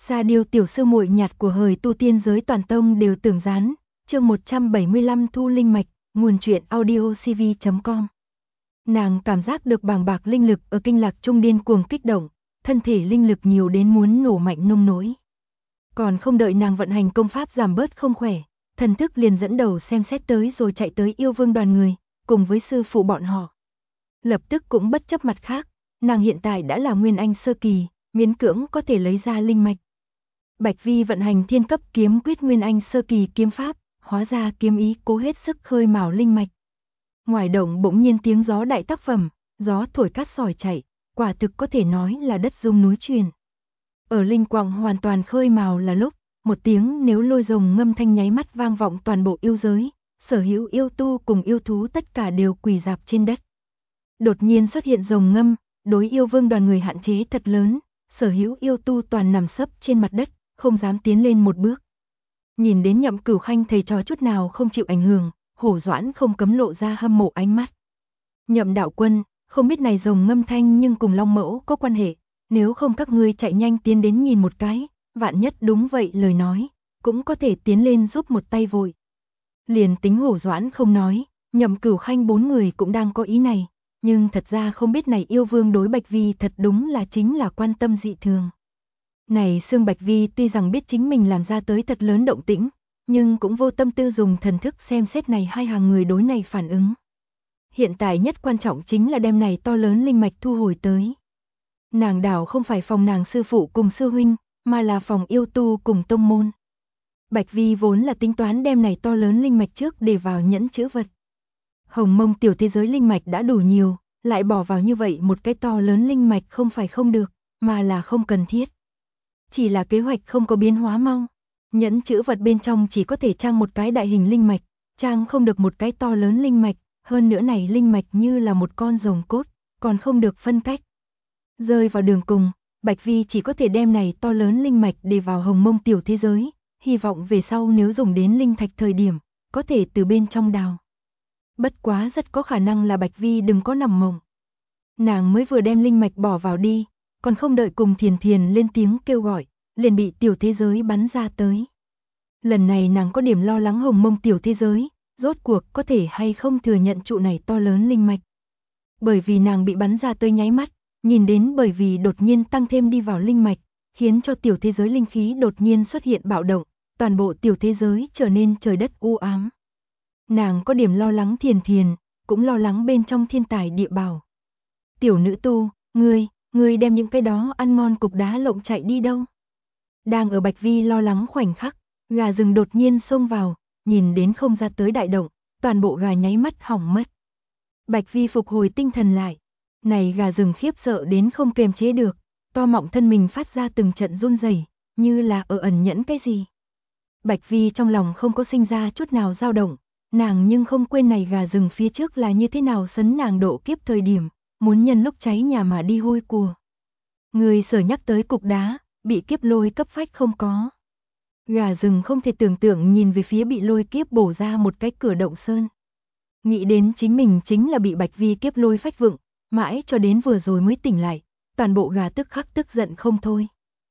Sa Điêu tiểu sư muội nhạt của hời tu tiên giới toàn tông đều tưởng gián, chương 175 thu linh mạch, nguồn truyện audiocv.com. Nàng cảm giác được bàng bạc linh lực ở kinh lạc trung điên cuồng kích động, thân thể linh lực nhiều đến muốn nổ mạnh nông nỗi. Còn không đợi nàng vận hành công pháp giảm bớt không khỏe, thần thức liền dẫn đầu xem xét tới rồi chạy tới yêu vương đoàn người, cùng với sư phụ bọn họ. Lập tức cũng bất chấp mặt khác, nàng hiện tại đã là nguyên anh sơ kỳ, miễn cưỡng có thể lấy ra linh mạch. Bạch Vi vận hành thiên cấp kiếm quyết nguyên anh sơ kỳ kiếm pháp, hóa ra kiếm ý cố hết sức khơi mào linh mạch. Ngoài động bỗng nhiên tiếng gió đại tác phẩm, gió thổi cát sỏi chạy, quả thực có thể nói là đất rung núi chuyển. Ở linh quang hoàn toàn khơi mào là lúc, một tiếng nếu lôi rồng ngâm thanh nháy mắt vang vọng toàn bộ yêu giới, sở hữu yêu tu cùng yêu thú tất cả đều quỳ rạp trên đất. Đột nhiên xuất hiện rồng ngâm, đối yêu vương đoàn người hạn chế thật lớn, sở hữu yêu tu toàn nằm sấp trên mặt đất, không dám tiến lên một bước. Nhìn đến Nhậm Cửu Khanh thầy trò chút nào không chịu ảnh hưởng, Hổ Doãn không cấm lộ ra hâm mộ ánh mắt. Nhậm đạo quân, không biết này rồng ngâm thanh nhưng cùng Long Mẫu có quan hệ, nếu không các ngươi chạy nhanh tiến đến nhìn một cái, vạn nhất đúng vậy lời nói, cũng có thể tiến lên giúp một tay vội. Liền tính Hổ Doãn không nói, Nhậm Cửu Khanh bốn người cũng đang có ý này, nhưng thật ra không biết này yêu vương đối Bạch Vi thật đúng là chính là quan tâm dị thường. Này Sương Bạch Vi tuy rằng biết chính mình làm ra tới thật lớn động tĩnh, nhưng cũng vô tâm tư dùng thần thức xem xét này hai hàng người đối này phản ứng. Hiện tại nhất quan trọng chính là đem này to lớn linh mạch thu hồi tới. Nàng đảo không phải phòng nàng sư phụ cùng sư huynh, mà là phòng yêu tu cùng tông môn. Bạch Vi vốn là tính toán đem này to lớn linh mạch trước để vào nhẫn chữ vật. Hồng Mông tiểu thế giới linh mạch đã đủ nhiều, lại bỏ vào như vậy một cái to lớn linh mạch không phải không được, mà là không cần thiết. Chỉ là kế hoạch không có biến hóa mau. Nhẫn chữ vật bên trong chỉ có thể trang một cái đại hình linh mạch, trang không được một cái to lớn linh mạch, hơn nữa này linh mạch như là một con rồng cốt, còn không được phân cách. Rơi vào đường cùng, Bạch Vi chỉ có thể đem này to lớn linh mạch để vào Hồng Mông tiểu thế giới, hy vọng về sau nếu dùng đến linh thạch thời điểm, có thể từ bên trong đào. Bất quá rất có khả năng là Bạch Vi đừng có nằm mộng. Nàng mới vừa đem linh mạch bỏ vào đi, còn không đợi cùng Thiền Thiền lên tiếng kêu gọi, liền bị tiểu thế giới bắn ra tới. Lần này nàng có điểm lo lắng Hồng Mông tiểu thế giới, rốt cuộc có thể hay không thừa nhận trụ này to lớn linh mạch. Bởi vì nàng bị bắn ra tới nháy mắt, nhìn đến bởi vì đột nhiên tăng thêm đi vào linh mạch, khiến cho tiểu thế giới linh khí đột nhiên xuất hiện bạo động, toàn bộ tiểu thế giới trở nên trời đất u ám. Nàng có điểm lo lắng Thiền Thiền, cũng lo lắng bên trong thiên tài địa bảo. Tiểu nữ tu, ngươi đem những cái đó ăn ngon cục đá lộng chạy đi đâu? Đang ở Bạch Vi lo lắng khoảnh khắc, gà rừng đột nhiên xông vào, nhìn đến không ra tới đại động, toàn bộ gà nháy mắt hỏng mất. Bạch Vi phục hồi tinh thần lại, này gà rừng khiếp sợ đến không kềm chế được, to mọng thân mình phát ra từng trận run rẩy, như là ở ẩn nhẫn cái gì. Bạch Vi trong lòng không có sinh ra chút nào dao động, nàng nhưng không quên này gà rừng phía trước là như thế nào sấn nàng độ kiếp thời điểm, muốn nhân lúc cháy nhà mà đi hôi của. Người sở nhắc tới cục đá, bị kiếp lôi cấp phách không có. Gà rừng không thể tưởng tượng nhìn về phía bị lôi kiếp bổ ra một cái cửa động sơn. Nghĩ đến chính mình chính là bị Bạch Vi kiếp lôi phách vựng, mãi cho đến vừa rồi mới tỉnh lại, toàn bộ gà tức khắc tức giận không thôi.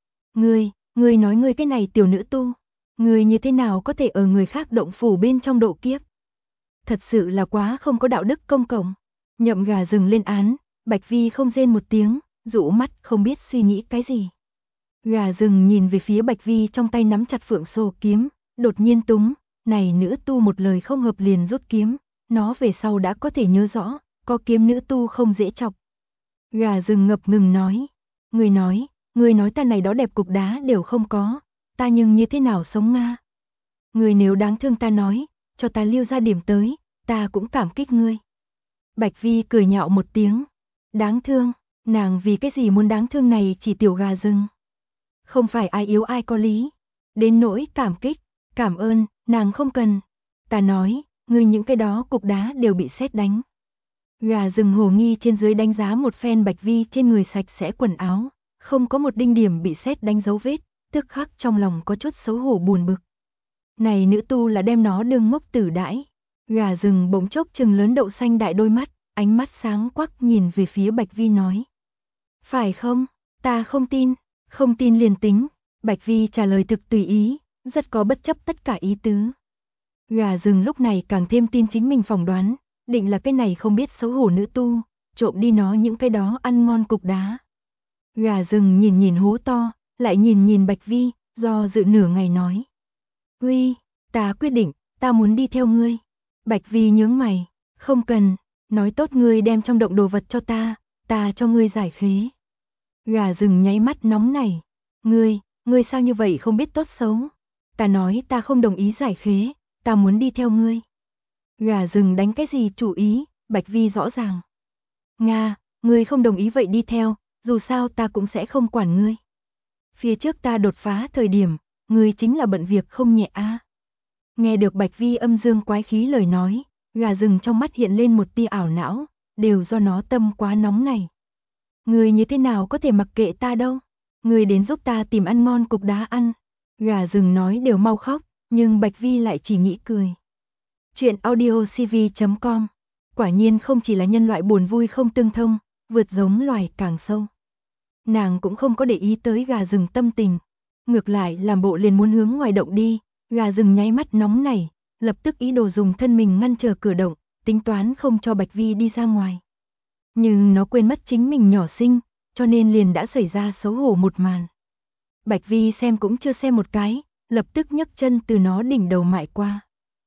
Ngươi nói ngươi cái này tiểu nữ tu, ngươi như thế nào có thể ở người khác động phủ bên trong độ kiếp? Thật sự là quá không có đạo đức công cộng. Nhậm gà rừng lên án, Bạch Vi không rên một tiếng, dụ mắt không biết suy nghĩ cái gì. Gà rừng nhìn về phía Bạch Vi trong tay nắm chặt phượng sổ kiếm, đột nhiên túng, này nữ tu một lời không hợp liền rút kiếm, nó về sau đã có thể nhớ rõ, có kiếm nữ tu không dễ chọc. Gà rừng ngập ngừng nói, ngươi nói ta này đó đẹp cục đá đều không có, ta nhưng như thế nào sống nga? Ngươi nếu đáng thương ta nói, cho ta lưu ra điểm tới, ta cũng cảm kích ngươi. Bạch Vi cười nhạo một tiếng, đáng thương, nàng vì cái gì muốn đáng thương này chỉ tiểu gà rừng. Không phải ai yếu ai có lý, đến nỗi cảm kích, cảm ơn, nàng không cần. Ta nói, ngươi những cái đó cục đá đều bị sét đánh. Gà rừng hồ nghi trên dưới đánh giá một phen Bạch Vi trên người sạch sẽ quần áo, không có một đinh điểm bị sét đánh dấu vết, tức khắc trong lòng có chút xấu hổ buồn bực. Này nữ tu là đem nó đương ngốc tử đãi. Gà rừng bỗng chốc trừng lớn đậu xanh đại đôi mắt, ánh mắt sáng quắc nhìn về phía Bạch Vi nói. Phải không? Ta không tin liền tính. Bạch Vi trả lời thực tùy ý, rất có bất chấp tất cả ý tứ. Gà rừng lúc này càng thêm tin chính mình phỏng đoán, định là cái này không biết xấu hổ nữ tu, trộm đi nó những cái đó ăn ngon cục đá. Gà rừng nhìn nhìn hố to, lại nhìn nhìn Bạch Vi, do dự nửa ngày nói. Huy, ta quyết định, ta muốn đi theo ngươi. Bạch Vi nhướng mày, không cần, nói tốt ngươi đem trong động đồ vật cho ta cho ngươi giải khế. Gà rừng nháy mắt nóng nảy, ngươi sao như vậy không biết tốt xấu. Ta nói ta không đồng ý giải khế, ta muốn đi theo ngươi. Gà rừng đánh cái gì chủ ý, Bạch Vi rõ ràng. Nga, ngươi không đồng ý vậy đi theo, dù sao ta cũng sẽ không quản ngươi. Phía trước ta đột phá thời điểm, ngươi chính là bận việc không nhẹ a. Nghe được Bạch Vi âm dương quái khí lời nói, gà rừng trong mắt hiện lên một tia ảo não, đều do nó tâm quá nóng này. Ngươi như thế nào có thể mặc kệ ta đâu, ngươi đến giúp ta tìm ăn ngon cục đá ăn. Gà rừng nói đều mau khóc, nhưng Bạch Vi lại chỉ nghĩ cười. Chuyện audiocv.com. Quả nhiên không chỉ là nhân loại buồn vui không tương thông, vượt giống loài càng sâu. Nàng cũng không có để ý tới gà rừng tâm tình, ngược lại làm bộ liền muốn hướng ngoài động đi. Gà rừng nháy mắt nóng nảy, lập tức ý đồ dùng thân mình ngăn trở cửa động, tính toán không cho Bạch Vi đi ra ngoài. Nhưng nó quên mất chính mình nhỏ xinh, cho nên liền đã xảy ra xấu hổ một màn. Bạch Vi xem cũng chưa xem một cái, lập tức nhấc chân từ nó đỉnh đầu mại qua.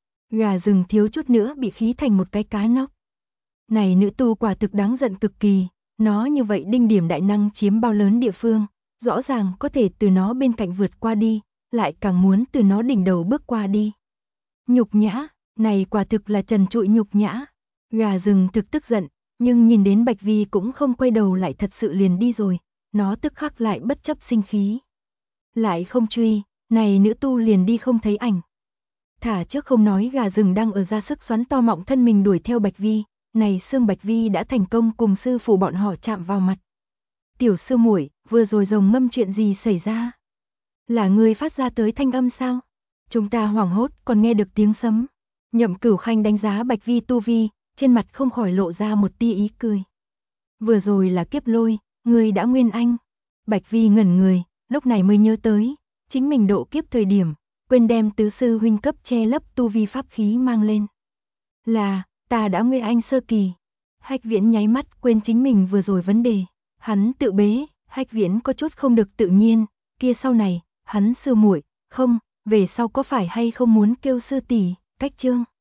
Gà rừng thiếu chút nữa bị khí thành một cái cá nóc. Này nữ tu quả thực đáng giận cực kỳ, nó như vậy đinh điểm đại năng chiếm bao lớn địa phương, rõ ràng có thể từ nó bên cạnh vượt qua đi, lại càng muốn từ nó đỉnh đầu bước qua đi. Nhục nhã, này quả thực là trần trụi nhục nhã. Gà rừng thực tức giận, nhưng nhìn đến Bạch Vi cũng không quay đầu lại thật sự liền đi rồi, nó tức khắc lại bất chấp sinh khí. Lại không truy, này nữ tu liền đi không thấy ảnh. Thả trước không nói gà rừng đang ở ra sức xoắn to mọng thân mình đuổi theo Bạch Vi, này xương Bạch Vi đã thành công cùng sư phụ bọn họ chạm vào mặt. Tiểu sư muội, vừa rồi rồng ngâm chuyện gì xảy ra? Là ngươi phát ra tới thanh âm sao? Chúng ta hoảng hốt còn nghe được tiếng sấm. Nhậm Cửu Khanh đánh giá Bạch Vi tu vi, trên mặt không khỏi lộ ra một tia ý cười. Vừa rồi là kiếp lôi, ngươi đã nguyên anh. Bạch Vi ngẩn người, lúc này mới nhớ tới, chính mình độ kiếp thời điểm, quên đem tứ sư huynh cấp che lấp tu vi pháp khí mang lên. Là, ta đã nguyên anh sơ kỳ. Hách Viễn nháy mắt quên chính mình vừa rồi vấn đề, hắn tự bế, Hách Viễn có chút không được tự nhiên, kia sau này, hắn sư muội, không, về sau có phải hay không muốn kêu sư tỷ, Cách Chương.